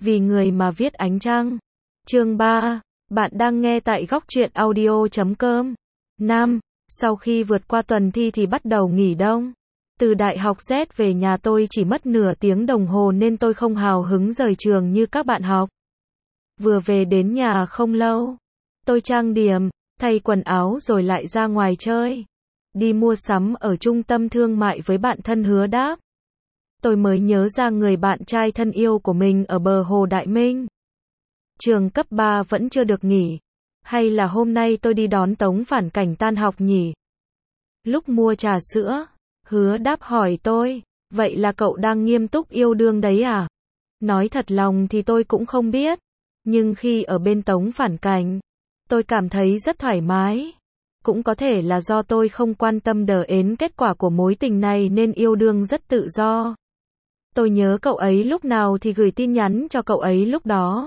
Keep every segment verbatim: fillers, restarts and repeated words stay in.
Vì người mà viết ánh trăng. Chương ba. Bạn đang nghe tại góc truyện audio chấm com. năm. Sau khi vượt qua tuần thi thì bắt đầu nghỉ đông. Từ đại học Z về nhà tôi chỉ mất nửa tiếng đồng hồ nên tôi không hào hứng rời trường như các bạn học. Vừa về đến nhà không lâu, tôi trang điểm, thay quần áo rồi lại ra ngoài chơi. Đi mua sắm ở trung tâm thương mại với bạn thân Hứa Đáp. Tôi mới nhớ ra người bạn trai thân yêu của mình ở bờ hồ Đại Minh. Trường cấp ba vẫn chưa được nghỉ. Hay là hôm nay tôi đi đón Tống Phản Cảnh tan học nhỉ? Lúc mua trà sữa, Hứa Đáp hỏi tôi, vậy là cậu đang nghiêm túc yêu đương đấy à? Nói thật lòng thì tôi cũng không biết. Nhưng khi ở bên Tống Phản Cảnh, tôi cảm thấy rất thoải mái. Cũng có thể là do tôi không quan tâm đờ ến kết quả của mối tình này nên yêu đương rất tự do. Tôi nhớ cậu ấy lúc nào thì gửi tin nhắn cho cậu ấy lúc đó.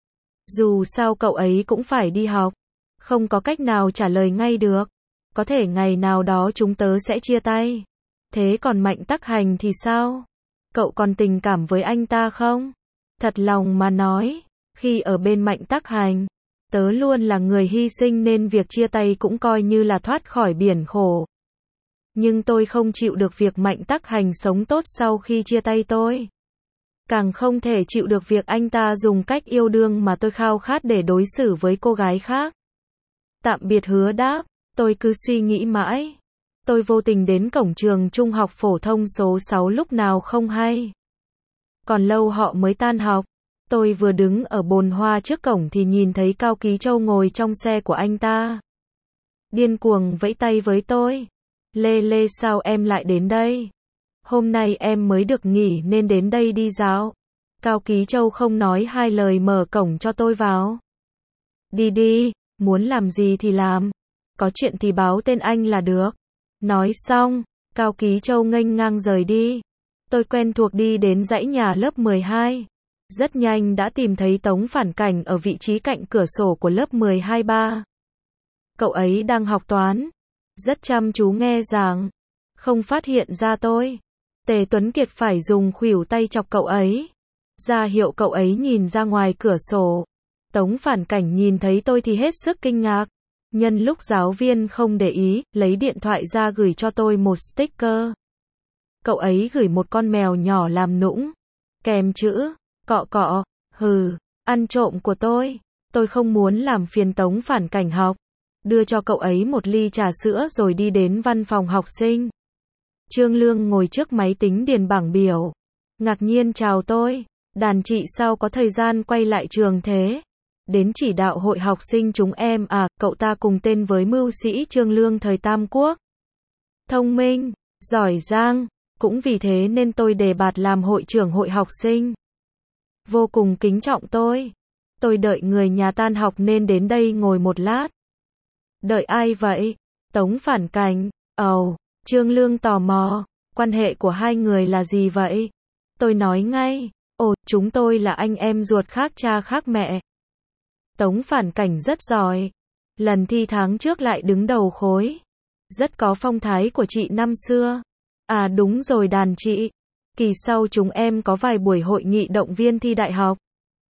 Dù sao cậu ấy cũng phải đi học, không có cách nào trả lời ngay được. Có thể ngày nào đó chúng tớ sẽ chia tay. Thế còn Mạnh Tắc Hành thì sao? Cậu còn tình cảm với anh ta không? Thật lòng mà nói, khi ở bên Mạnh Tắc Hành, tớ luôn là người hy sinh nên việc chia tay cũng coi như là thoát khỏi biển khổ. Nhưng tôi không chịu được việc Mạnh Tắc Hành sống tốt sau khi chia tay tôi. Càng không thể chịu được việc anh ta dùng cách yêu đương mà tôi khao khát để đối xử với cô gái khác. Tạm biệt Hứa Đáp, tôi cứ suy nghĩ mãi. Tôi vô tình đến cổng trường trung học phổ thông số sáu lúc nào không hay. Còn lâu họ mới tan học. Tôi vừa đứng ở bồn hoa trước cổng thì nhìn thấy Cao Ký Châu ngồi trong xe của anh ta. Điên cuồng vẫy tay với tôi. Lê Lê sao em lại đến đây? Hôm nay em mới được nghỉ nên đến đây đi dạo. Cao Ký Châu không nói hai lời mở cổng cho tôi vào. Đi đi, muốn làm gì thì làm. Có chuyện thì báo tên anh là được. Nói xong, Cao Ký Châu nghênh ngang rời đi. Tôi quen thuộc đi đến dãy nhà lớp mười hai. Rất nhanh đã tìm thấy Tống Phản Cảnh ở vị trí cạnh cửa sổ của lớp mười hai ba. Cậu ấy đang học toán. Rất chăm chú nghe giảng. Không phát hiện ra tôi. Tề Tuấn Kiệt phải dùng khuỷu tay chọc cậu ấy. Ra hiệu cậu ấy nhìn ra ngoài cửa sổ. Tống Phản Cảnh nhìn thấy tôi thì hết sức kinh ngạc. Nhân lúc giáo viên không để ý, lấy điện thoại ra gửi cho tôi một sticker. Cậu ấy gửi một con mèo nhỏ làm nũng. Kèm chữ, cọ cọ, hừ, ăn trộm của tôi. Tôi không muốn làm phiền Tống Phản Cảnh học. Đưa cho cậu ấy một ly trà sữa rồi đi đến văn phòng học sinh. Trương Lương ngồi trước máy tính điền bảng biểu. Ngạc nhiên chào tôi. Đàn chị sao có thời gian quay lại trường thế? Đến chỉ đạo hội học sinh chúng em à, cậu ta cùng tên với mưu sĩ Trương Lương thời Tam Quốc. Thông minh, giỏi giang, cũng vì thế nên tôi đề bạt làm hội trưởng hội học sinh. Vô cùng kính trọng tôi. Tôi đợi người nhà tan học nên đến đây ngồi một lát. Đợi ai vậy? Tống Phản Cảnh. Ồ, oh, Trương Lương tò mò. Quan hệ của hai người là gì vậy? Tôi nói ngay. Ồ, oh, chúng tôi là anh em ruột khác cha khác mẹ. Tống Phản Cảnh rất giỏi. Lần thi tháng trước lại đứng đầu khối. Rất có phong thái của chị năm xưa. À đúng rồi đàn chị. Kỳ sau chúng em có vài buổi hội nghị động viên thi đại học.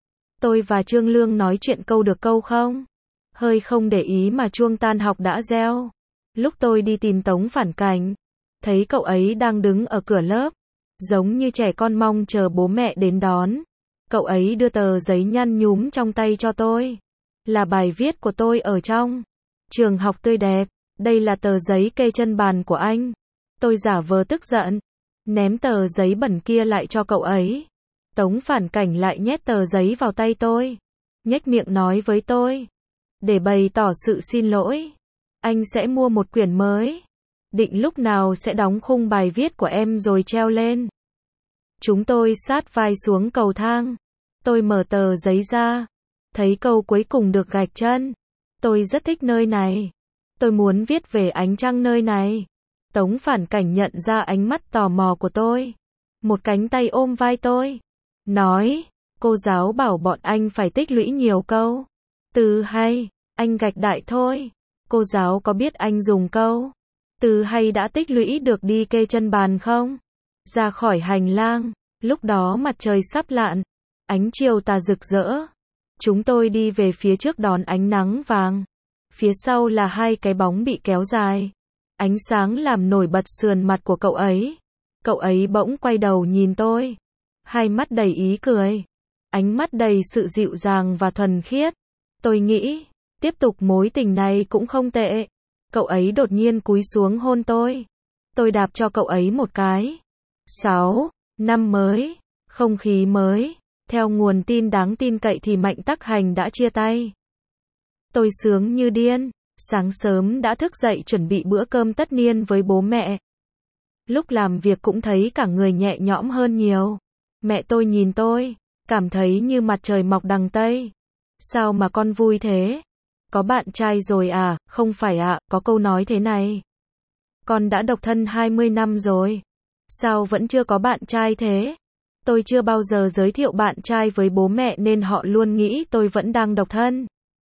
Tôi và Trương Lương nói chuyện câu được câu không? Hơi không để ý mà chuông tan học đã reo. Lúc tôi đi tìm Tống Phản Cảnh, thấy cậu ấy đang đứng ở cửa lớp. Giống như trẻ con mong chờ bố mẹ đến đón. Cậu ấy đưa tờ giấy nhăn nhúm trong tay cho tôi. Là bài viết của tôi ở trong Trường Học Tươi Đẹp. Đây là tờ giấy kê chân bàn của anh. Tôi giả vờ tức giận. Ném tờ giấy bẩn kia lại cho cậu ấy. Tống Phản Cảnh lại nhét tờ giấy vào tay tôi. Nhếch miệng nói với tôi. Để bày tỏ sự xin lỗi. Anh sẽ mua một quyển mới. Định lúc nào sẽ đóng khung bài viết của em rồi treo lên. Chúng tôi sát vai xuống cầu thang. Tôi mở tờ giấy ra. Thấy câu cuối cùng được gạch chân. Tôi rất thích nơi này. Tôi muốn viết về ánh trăng nơi này. Tống Phản Cảnh nhận ra ánh mắt tò mò của tôi. Một cánh tay ôm vai tôi. Nói, cô giáo bảo bọn anh phải tích lũy nhiều câu từ hay. Anh gạch đại thôi. Cô giáo có biết anh dùng câu từ hay đã tích lũy được đi kê chân bàn không? Ra khỏi hành lang. Lúc đó mặt trời sắp lặn. Ánh chiều tà rực rỡ. Chúng tôi đi về phía trước đón ánh nắng vàng. Phía sau là hai cái bóng bị kéo dài. Ánh sáng làm nổi bật sườn mặt của cậu ấy. Cậu ấy bỗng quay đầu nhìn tôi. Hai mắt đầy ý cười. Ánh mắt đầy sự dịu dàng và thuần khiết. Tôi nghĩ, tiếp tục mối tình này cũng không tệ. Cậu ấy đột nhiên cúi xuống hôn tôi. Tôi đạp cho cậu ấy một cái. sáu. Năm mới. Không khí mới. Theo nguồn tin đáng tin cậy thì Mạnh Tắc Hành đã chia tay. Tôi sướng như điên. Sáng sớm đã thức dậy chuẩn bị bữa cơm tất niên với bố mẹ. Lúc làm việc cũng thấy cả người nhẹ nhõm hơn nhiều. Mẹ tôi nhìn tôi, cảm thấy như mặt trời mọc đằng Tây. Sao mà con vui thế? Có bạn trai rồi à? Không phải ạ, có câu nói thế này. Con đã độc thân hai mươi năm rồi. Sao vẫn chưa có bạn trai thế? Tôi chưa bao giờ giới thiệu bạn trai với bố mẹ nên họ luôn nghĩ tôi vẫn đang độc thân.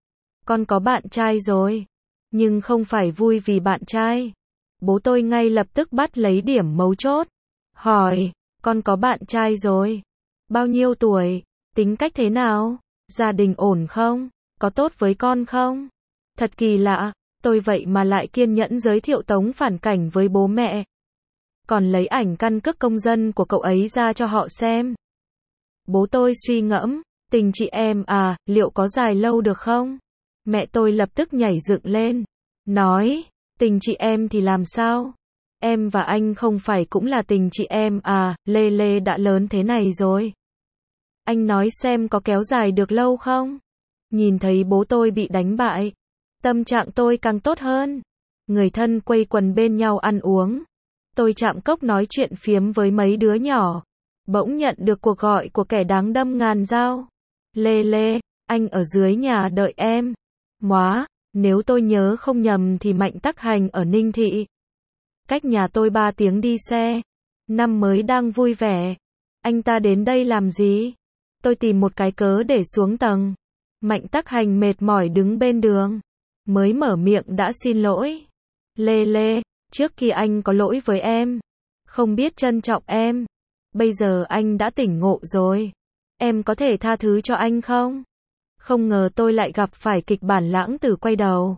Con có bạn trai rồi. Nhưng không phải vui vì bạn trai. Bố tôi ngay lập tức bắt lấy điểm mấu chốt. Hỏi, con có bạn trai rồi. Bao nhiêu tuổi? Tính cách thế nào? Gia đình ổn không? Có tốt với con không? Thật kỳ lạ, tôi vậy mà lại kiên nhẫn giới thiệu Tống Phản Cảnh với bố mẹ. Còn lấy ảnh căn cước công dân của cậu ấy ra cho họ xem. Bố tôi suy ngẫm, tình chị em à, liệu có dài lâu được không? Mẹ tôi lập tức nhảy dựng lên, nói, tình chị em thì làm sao? Em và anh không phải cũng là tình chị em à, Lê Lê đã lớn thế này rồi. Anh nói xem có kéo dài được lâu không? Nhìn thấy bố tôi bị đánh bại, tâm trạng tôi càng tốt hơn. Người thân quây quần bên nhau ăn uống. Tôi chạm cốc nói chuyện phiếm với mấy đứa nhỏ. Bỗng nhận được cuộc gọi của kẻ đáng đâm ngàn dao. Lê Lê, anh ở dưới nhà đợi em. Móa, nếu tôi nhớ không nhầm thì Mạnh Tắc Hành ở Ninh Thị. Cách nhà tôi ba tiếng đi xe. Năm mới đang vui vẻ. Anh ta đến đây làm gì? Tôi tìm một cái cớ để xuống tầng. Mạnh Tắc Hành mệt mỏi đứng bên đường. Mới mở miệng đã xin lỗi. Lê Lê, trước khi anh có lỗi với em. Không biết trân trọng em. Bây giờ anh đã tỉnh ngộ rồi. Em có thể tha thứ cho anh không? Không ngờ tôi lại gặp phải kịch bản lãng tử quay đầu.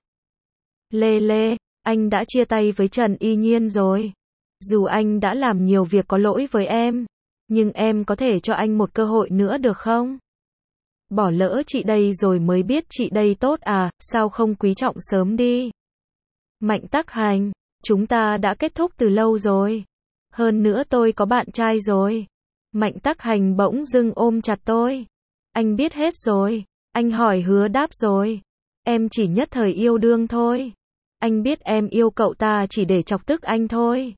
Lê Lê, anh đã chia tay với Trần Y Nhiên rồi. Dù anh đã làm nhiều việc có lỗi với em, nhưng em có thể cho anh một cơ hội nữa được không? Bỏ lỡ chị đây rồi mới biết chị đây tốt à, sao không quý trọng sớm đi? Mạnh Tắc Hành, chúng ta đã kết thúc từ lâu rồi. Hơn nữa tôi có bạn trai rồi. Mạnh Tắc Hành bỗng dưng ôm chặt tôi. Anh biết hết rồi. Anh hỏi hứa đáp rồi. Em chỉ nhất thời yêu đương thôi. Anh biết em yêu cậu ta chỉ để chọc tức anh thôi.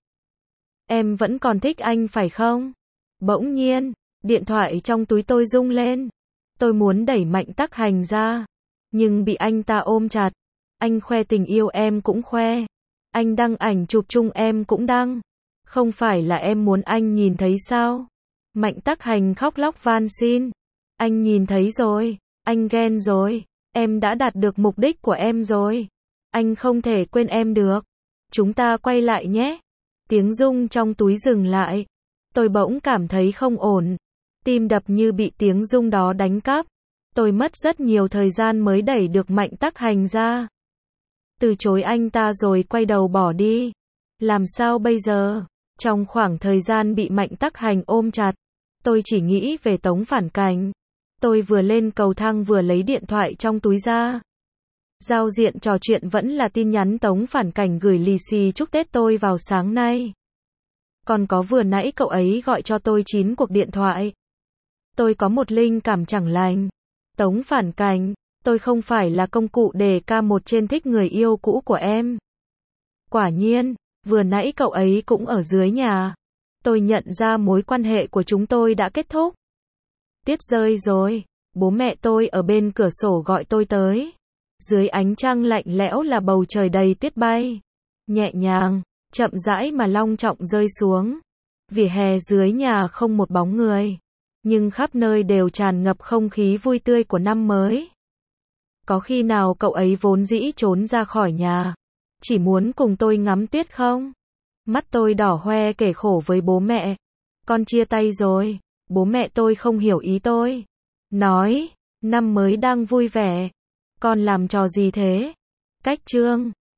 Em vẫn còn thích anh phải không? Bỗng nhiên, điện thoại trong túi tôi rung lên. Tôi muốn đẩy Mạnh Tắc Hành ra, nhưng bị anh ta ôm chặt. Anh khoe tình yêu em cũng khoe. Anh đăng ảnh chụp chung em cũng đăng. Không phải là em muốn anh nhìn thấy sao? Mạnh Tắc Hành khóc lóc van xin. Anh nhìn thấy rồi. Anh ghen rồi. Em đã đạt được mục đích của em rồi. Anh không thể quên em được. Chúng ta quay lại nhé. Tiếng rung trong túi dừng lại. Tôi bỗng cảm thấy không ổn. Tim đập như bị tiếng rung đó đánh cắp. Tôi mất rất nhiều thời gian mới đẩy được Mạnh Tắc Hành ra. Từ chối anh ta rồi quay đầu bỏ đi. Làm sao bây giờ? Trong khoảng thời gian bị Mạnh Tắc Hành ôm chặt, tôi chỉ nghĩ về Tống Phản Cảnh. Tôi vừa lên cầu thang vừa lấy điện thoại trong túi ra. Giao diện trò chuyện vẫn là tin nhắn Tống Phản Cảnh gửi lì xì chúc Tết tôi vào sáng nay. Còn có vừa nãy cậu ấy gọi cho tôi chín cuộc điện thoại. Tôi có một linh cảm chẳng lành. Tống Phản Cảnh, tôi không phải là công cụ để ca một trên thích người yêu cũ của em. Quả nhiên, vừa nãy cậu ấy cũng ở dưới nhà. Tôi nhận ra mối quan hệ của chúng tôi đã kết thúc. Tiết rơi rồi, bố mẹ tôi ở bên cửa sổ gọi tôi tới. Dưới ánh trăng lạnh lẽo là bầu trời đầy tuyết bay. Nhẹ nhàng, chậm rãi mà long trọng rơi xuống. Vỉa hè dưới nhà không một bóng người. Nhưng khắp nơi đều tràn ngập không khí vui tươi của năm mới. Có khi nào cậu ấy vốn dĩ trốn ra khỏi nhà, chỉ muốn cùng tôi ngắm tuyết không? Mắt tôi đỏ hoe kể khổ với bố mẹ. Con chia tay rồi. Bố mẹ tôi không hiểu ý tôi. nói, năm mới đang vui vẻ. Con làm trò gì thế? Cách Trương.